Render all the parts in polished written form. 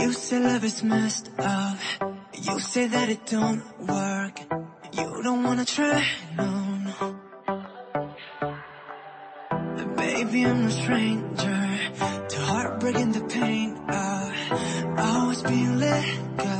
You say love is messed up. You say that it don't work. You don't wanna try, no, no. But baby, I'm no stranger to heartbreak and the pain of always being let go.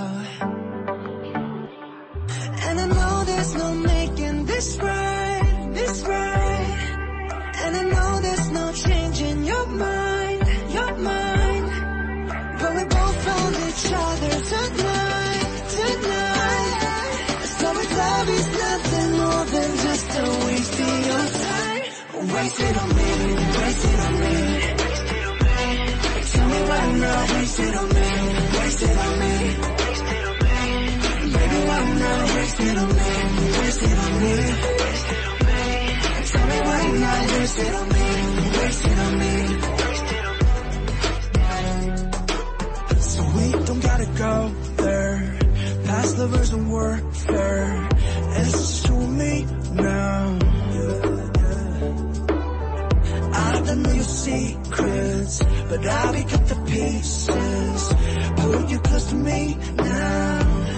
And I know there's no making this right, this right. And I know there's no changing your mind, your mind. But we both found each other tonight, tonight. So if love is nothing more than just a waste of your time, waste it on me, waste it on me. Tell me why not, waste it on me, waste it on me. Baby, why not, waste it on me, waste it on me. Tell me why not, waste it on me, waste it on me. So we don't gotta go there. Past lovers and warfare, and it's just you and me now. I don't know your secrets, but I'll pick up the pieces, put you close to me now.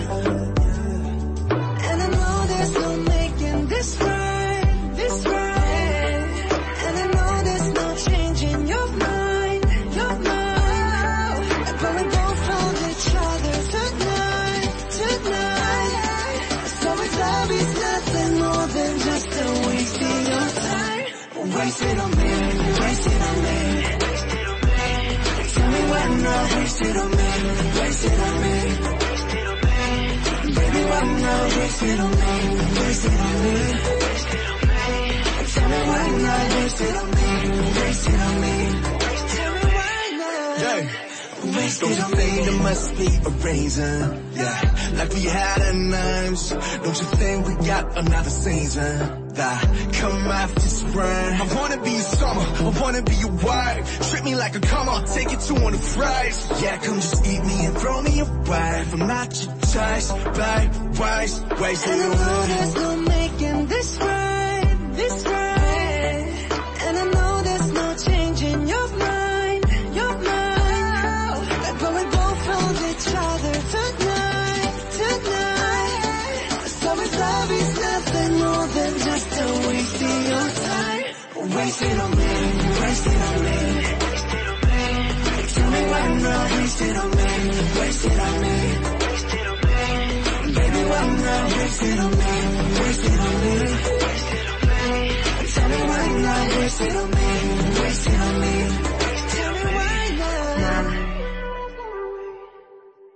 And I know there's no making this right, this right. And I know there's no changing your mind, your mind. But we both found each other tonight, tonight. So if love is nothing more than just a waste of your time, waste it on me, waste it on me. Tell me why not, waste it on me, waste it on me. Baby, why not, waste it on me, waste it on me. Tell me why not, waste it on me, waste it on me. Tell me why not, waste it on me. Don't you think there must be a reason? Yeah, like we had at times. Don't you think we got another season? Come after spring. I wanna be your summer, I wanna be your wife. Treat me like a come on, take it to one of fries. Yeah, come just eat me and throw me a wife. I'm not your choice, right, waste it on me. And I know there's no making this right, this right. And I know there's no changing your mind, your mind. But we both found each other tonight, tonight. So if love is nothing more than just a waste of your time, waste it on me, waste it on me. Tell me why not, waste it on me, waste it on me. Baby, why not, waste it on me, waste it on me. Tell me why not, waste it on me.